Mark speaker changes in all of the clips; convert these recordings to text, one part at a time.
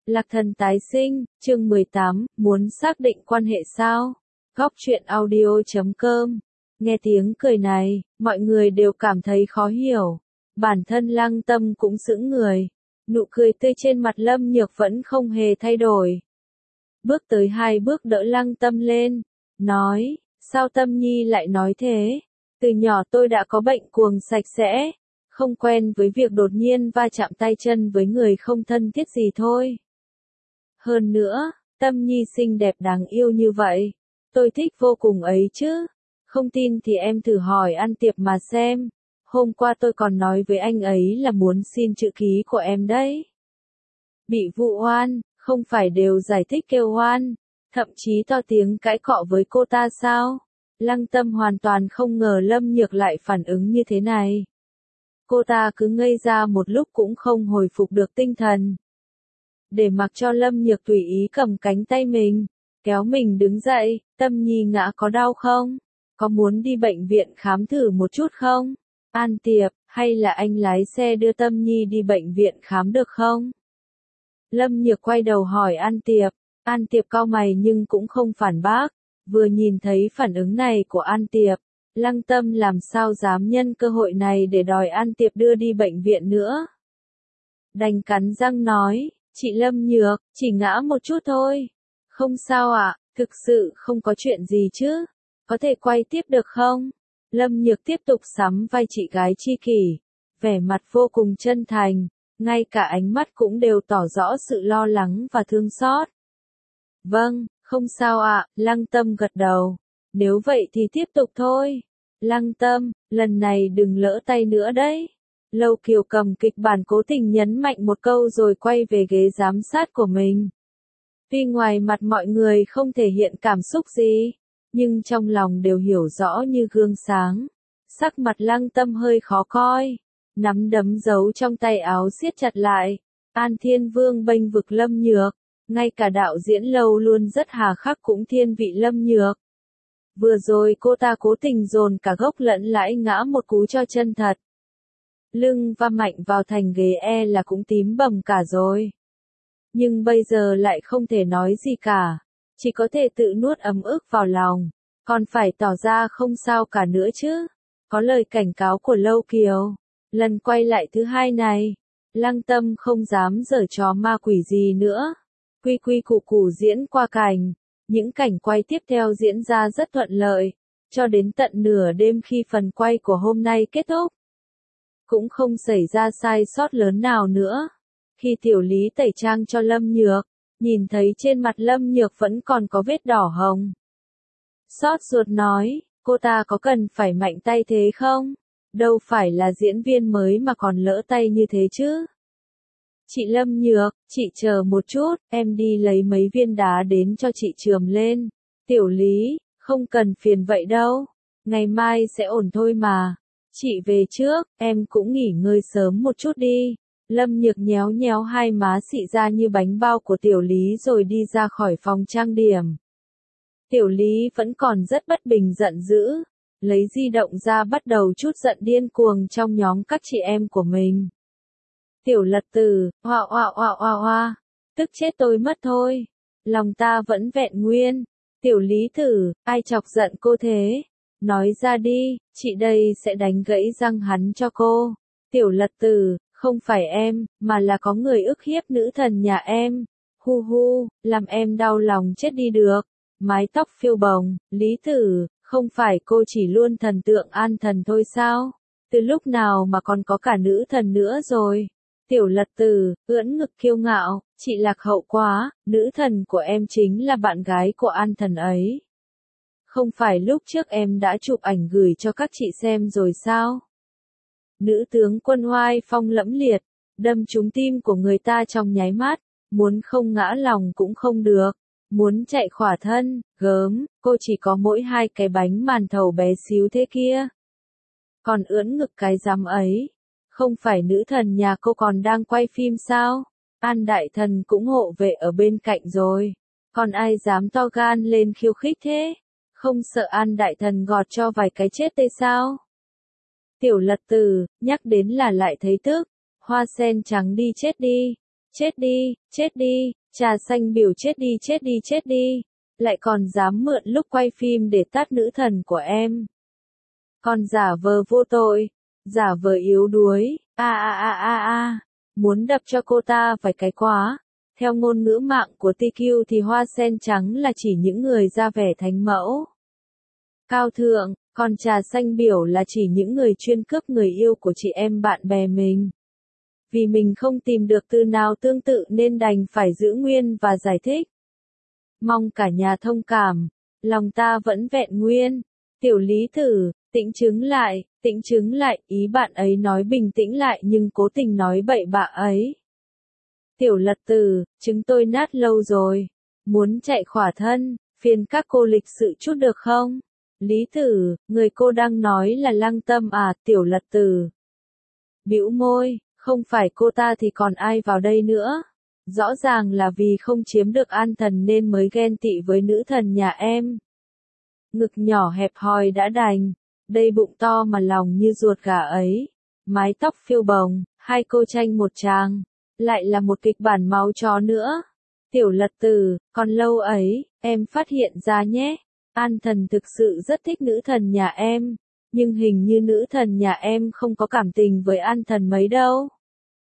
Speaker 1: Lạc Thần tái sinh, chương 18, muốn xác định quan hệ sao? Góc truyện audio.com. Nghe tiếng cười này, mọi người đều cảm thấy khó hiểu. Bản thân Lăng Tâm cũng sững người. Nụ cười tươi trên mặt Lâm Nhược vẫn không hề thay đổi. Bước tới 2 bước đỡ Lăng Tâm lên, nói, sao Tâm Nhi lại nói thế? Từ nhỏ tôi đã có bệnh cuồng sạch sẽ, không quen với việc đột nhiên va chạm tay chân với người không thân thiết gì thôi. Hơn nữa, Tâm Nhi xinh đẹp đáng yêu như vậy, tôi thích vô cùng ấy chứ. Không tin thì em thử hỏi An Tiệp mà xem. Hôm qua tôi còn nói với anh ấy là muốn xin chữ ký của em đấy. Bị vụ oan, không phải đều giải thích kêu oan, thậm chí to tiếng cãi cọ với cô ta sao? Lăng Tâm hoàn toàn không ngờ Lâm Nhược lại phản ứng như thế này. Cô ta cứ ngây ra một lúc cũng không hồi phục được tinh thần. Để mặc cho Lâm Nhược tùy ý cầm cánh tay mình, kéo mình đứng dậy. Tâm Nhi ngã có đau không? Có muốn đi bệnh viện khám thử một chút không? An Tiệp, hay là anh lái xe đưa Tâm Nhi đi bệnh viện khám được không? Lâm Nhược quay đầu hỏi An Tiệp. An Tiệp cau mày nhưng cũng không phản bác. Vừa nhìn thấy phản ứng này của An Tiệp, Lăng Tâm làm sao dám nhân cơ hội này để đòi An Tiệp đưa đi bệnh viện nữa. Đành cắn răng nói, chị Lâm Nhược, chỉ ngã một chút thôi. Không sao ạ, thực sự không có chuyện gì chứ. Có thể quay tiếp được không? Lâm Nhược tiếp tục sắm vai chị gái tri kỷ, vẻ mặt vô cùng chân thành, ngay cả ánh mắt cũng đều tỏ rõ sự lo lắng và thương xót. Vâng, không sao ạ, Lăng Tâm gật đầu. Nếu vậy thì tiếp tục thôi. Lăng Tâm, lần này đừng lỡ tay nữa đấy. Lâu Kiều cầm kịch bản cố tình nhấn mạnh một câu rồi quay về ghế giám sát của mình. Tuy ngoài mặt mọi người không thể hiện cảm xúc gì, nhưng trong lòng đều hiểu rõ như gương sáng. Sắc mặt Lăng Tâm hơi khó coi, nắm đấm giấu trong tay áo siết chặt lại. An Thiên Vương bênh vực Lâm Nhược, ngay cả đạo diễn Lâu luôn rất hà khắc cũng thiên vị Lâm Nhược. Vừa rồi cô ta cố tình dồn cả gốc lẫn lãi ngã một cú cho chân thật. Lưng va mạnh vào thành ghế là cũng tím bầm cả rồi. Nhưng bây giờ lại không thể nói gì cả, chỉ có thể tự nuốt ấm ức vào lòng, còn phải tỏ ra không sao cả nữa chứ. Có lời cảnh cáo của Lâu Kiều, lần quay lại thứ 2 này, Lăng Tâm không dám giở trò ma quỷ gì nữa. Quy quy củ củ diễn qua cảnh, những cảnh quay tiếp theo diễn ra rất thuận lợi, cho đến tận nửa đêm khi phần quay của hôm nay kết thúc. Cũng không xảy ra sai sót lớn nào nữa. Khi Tiểu Lý tẩy trang cho Lâm Nhược, nhìn thấy trên mặt Lâm Nhược vẫn còn có vết đỏ hồng. Xót ruột nói, cô ta có cần phải mạnh tay thế không? Đâu phải là diễn viên mới mà còn lỡ tay như thế chứ. Chị Lâm Nhược, chị chờ một chút, em đi lấy mấy viên đá đến cho chị chườm lên. Tiểu Lý, không cần phiền vậy đâu, ngày mai sẽ ổn thôi mà. Chị về trước, em cũng nghỉ ngơi sớm một chút đi. Lâm Nhược nhéo nhéo hai má xị ra như bánh bao của Tiểu Lý rồi đi ra khỏi phòng trang điểm. Tiểu Lý vẫn còn rất bất bình giận dữ, lấy di động ra bắt đầu trút giận điên cuồng trong nhóm các chị em của mình. Tiểu Lật Tử, hoa hoa hoa hoa hoa, tức chết tôi mất thôi. Lòng ta vẫn vẹn nguyên. Tiểu Lý Tử, ai chọc giận cô thế? Nói ra đi, chị đây sẽ đánh gãy răng hắn cho cô. Tiểu Lật Tử, không phải em, mà là có người ức hiếp nữ thần nhà em. Hu hu, làm em đau lòng chết đi được. Mái tóc phiêu bồng, Lý Tử, không phải cô chỉ luôn thần tượng An Thần thôi sao? Từ lúc nào mà còn có cả nữ thần nữa rồi? Tiểu Lật Tử, ưỡn ngực kiêu ngạo, chị lạc hậu quá, nữ thần của em chính là bạn gái của An Thần ấy. Không phải lúc trước em đã chụp ảnh gửi cho các chị xem rồi sao? Nữ tướng quân oai phong lẫm liệt, đâm trúng tim của người ta trong nháy mắt, muốn không ngã lòng cũng không được, muốn chạy khỏa thân, gớm, cô chỉ có mỗi 2 cái bánh màn thầu bé xíu thế kia. Còn ưỡn ngực cái dám ấy, không phải nữ thần nhà cô còn đang quay phim sao? An Đại Thần cũng hộ vệ ở bên cạnh rồi, còn ai dám to gan lên khiêu khích thế? Không sợ An Đại Thần gọt cho vài cái chết tê sao? Tiểu Lật Tử, nhắc đến là lại thấy tức. Hoa sen trắng đi chết đi. chết đi, Trà Xanh biểu chết đi, lại còn dám mượn lúc quay phim để tát nữ thần của em. Còn giả vờ vô tội, giả vờ yếu đuối, muốn đập cho cô ta phải cái quá. Theo ngôn ngữ mạng của TQ thì hoa sen trắng là chỉ những người ra vẻ thánh mẫu, cao thượng, còn Trà Xanh biểu là chỉ những người chuyên cướp người yêu của chị em bạn bè mình. Vì mình không tìm được từ nào tương tự nên đành phải giữ nguyên và giải thích. Mong cả nhà thông cảm, lòng ta vẫn vẹn nguyên. Tiểu Lý Tử, tĩnh chứng lại, ý bạn ấy nói bình tĩnh lại nhưng cố tình nói bậy bạ ấy. Tiểu Lật Tử, chứng tôi nát lâu rồi, muốn chạy khỏa thân, phiền các cô lịch sự chút được không? Lý Tử, người cô đang nói là Lăng Tâm à? Tiểu Lật Tử bĩu môi, không phải cô ta thì còn ai vào đây nữa? Rõ ràng là vì không chiếm được An Thần nên mới ghen tị với nữ thần nhà em. Ngực nhỏ hẹp hòi đã đành, đây bụng to mà lòng như ruột gà ấy, mái tóc phiêu bồng, hai cô tranh một chàng, lại là một kịch bản máu chó nữa. Tiểu Lật Tử, còn lâu ấy, em phát hiện ra nhé, An Thần thực sự rất thích nữ thần nhà em, nhưng hình như nữ thần nhà em không có cảm tình với An Thần mấy đâu.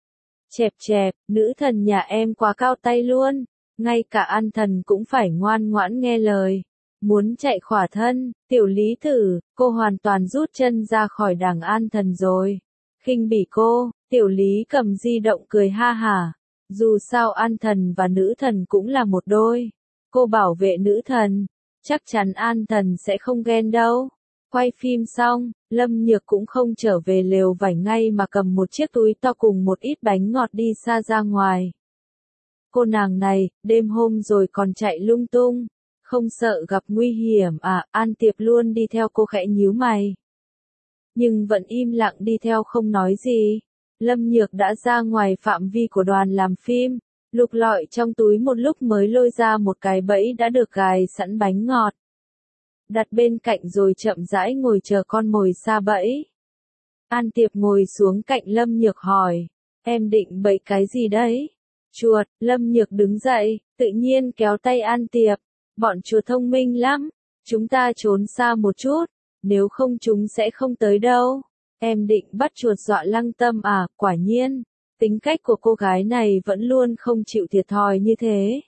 Speaker 1: Chẹp, nữ thần nhà em quá cao tay luôn, ngay cả An Thần cũng phải ngoan ngoãn nghe lời. Muốn chạy khỏa thân, Tiểu Lý Tử, cô hoàn toàn rút chân ra khỏi đảng An Thần rồi. Khinh bỉ cô, Tiểu Lý cầm di động cười ha hả. Dù sao An Thần và nữ thần cũng là một đôi. Cô bảo vệ nữ thần, chắc chắn An Thần sẽ không ghen đâu. Quay phim xong, Lâm Nhược cũng không trở về lều vải ngay mà cầm một chiếc túi to cùng một ít bánh ngọt đi xa ra ngoài. Cô nàng này, đêm hôm rồi còn chạy lung tung, không sợ gặp nguy hiểm à? An Tiệp luôn đi theo cô khẽ nhíu mày, nhưng vẫn im lặng đi theo không nói gì. Lâm Nhược đã ra ngoài phạm vi của đoàn làm phim, lục lọi trong túi một lúc mới lôi ra một cái bẫy đã được gài sẵn bánh ngọt. Đặt bên cạnh rồi chậm rãi ngồi chờ con mồi sa bẫy. An Tiệp ngồi xuống cạnh Lâm Nhược hỏi, em định bẫy cái gì đấy? Chuột. Lâm Nhược đứng dậy, tự nhiên kéo tay An Tiệp, bọn chuột thông minh lắm, chúng ta trốn xa một chút, nếu không chúng sẽ không tới đâu. Em định bắt chuột dọa Lăng Tâm à? Quả nhiên, tính cách của cô gái này vẫn luôn không chịu thiệt thòi như thế.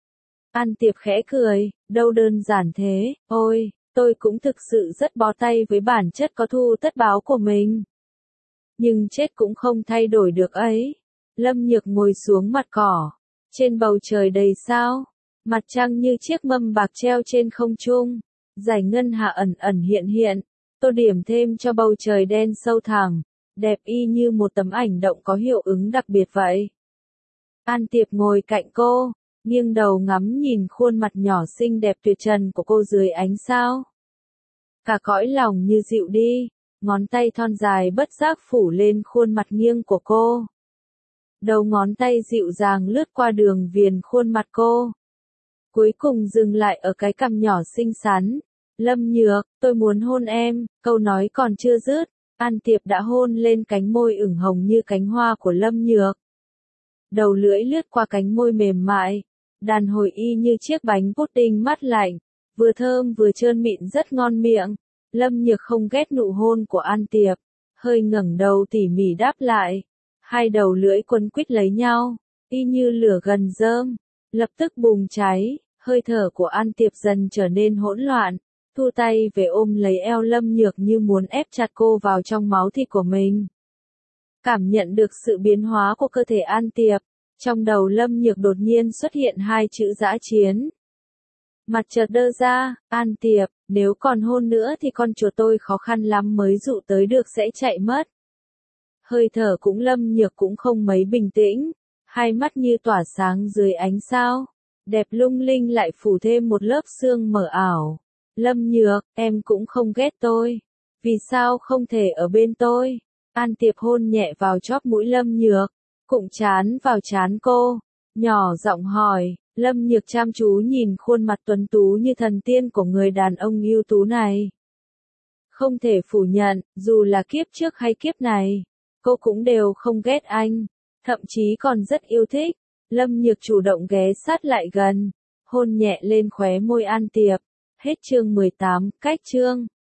Speaker 1: An Tiệp khẽ cười, đâu đơn giản thế, ôi, tôi cũng thực sự rất bó tay với bản chất có thù tất báo của mình. Nhưng chết cũng không thay đổi được ấy. Lâm Nhược ngồi xuống mặt cỏ, trên bầu trời đầy sao, mặt trăng như chiếc mâm bạc treo trên không trung, dải ngân hà ẩn ẩn hiện, tô điểm thêm cho bầu trời đen sâu thẳm, đẹp y như một tấm ảnh động có hiệu ứng đặc biệt vậy. An Tiệp ngồi cạnh cô, nghiêng đầu ngắm nhìn khuôn mặt nhỏ xinh đẹp tuyệt trần của cô dưới ánh sao. Cả cõi lòng như dịu đi, ngón tay thon dài bất giác phủ lên khuôn mặt nghiêng của cô. Đầu ngón tay dịu dàng lướt qua đường viền khuôn mặt cô. Cuối cùng dừng lại ở cái cằm nhỏ xinh xắn. Lâm Nhược, tôi muốn hôn em, câu nói còn chưa dứt, An Tiệp đã hôn lên cánh môi ửng hồng như cánh hoa của Lâm Nhược. Đầu lưỡi lướt qua cánh môi mềm mại, đàn hồi y như chiếc bánh pudding mát lạnh, vừa thơm vừa trơn mịn rất ngon miệng. Lâm Nhược không ghét nụ hôn của An Tiệp, hơi ngẩng đầu tỉ mỉ đáp lại. Hai đầu lưỡi quấn quýt lấy nhau, y như lửa gần rơm, lập tức bùng cháy, hơi thở của An Tiệp dần trở nên hỗn loạn, thu tay về ôm lấy eo Lâm Nhược như muốn ép chặt cô vào trong máu thịt của mình. Cảm nhận được sự biến hóa của cơ thể An Tiệp, trong đầu Lâm Nhược đột nhiên xuất hiện hai chữ dã chiến. Mặt chợt đơ ra, An Tiệp, nếu còn hôn nữa thì con chuột tôi khó khăn lắm mới dụ tới được sẽ chạy mất. Hơi thở cũng Lâm Nhược cũng không mấy bình tĩnh, hai mắt như tỏa sáng dưới ánh sao, đẹp lung linh lại phủ thêm một lớp sương mờ ảo. Lâm Nhược, em cũng không ghét tôi, vì sao không thể ở bên tôi? An Tiệp hôn nhẹ vào chóp mũi Lâm Nhược, cụng trán vào trán cô, nhỏ giọng hỏi. Lâm Nhược chăm chú nhìn khuôn mặt tuấn tú như thần tiên của người đàn ông ưu tú này. Không thể phủ nhận, dù là kiếp trước hay kiếp này, cô cũng đều không ghét anh, thậm chí còn rất yêu thích. Lâm Nhược chủ động ghé sát lại gần, hôn nhẹ lên khóe môi An Tiệp. Hết chương 18, cách chương.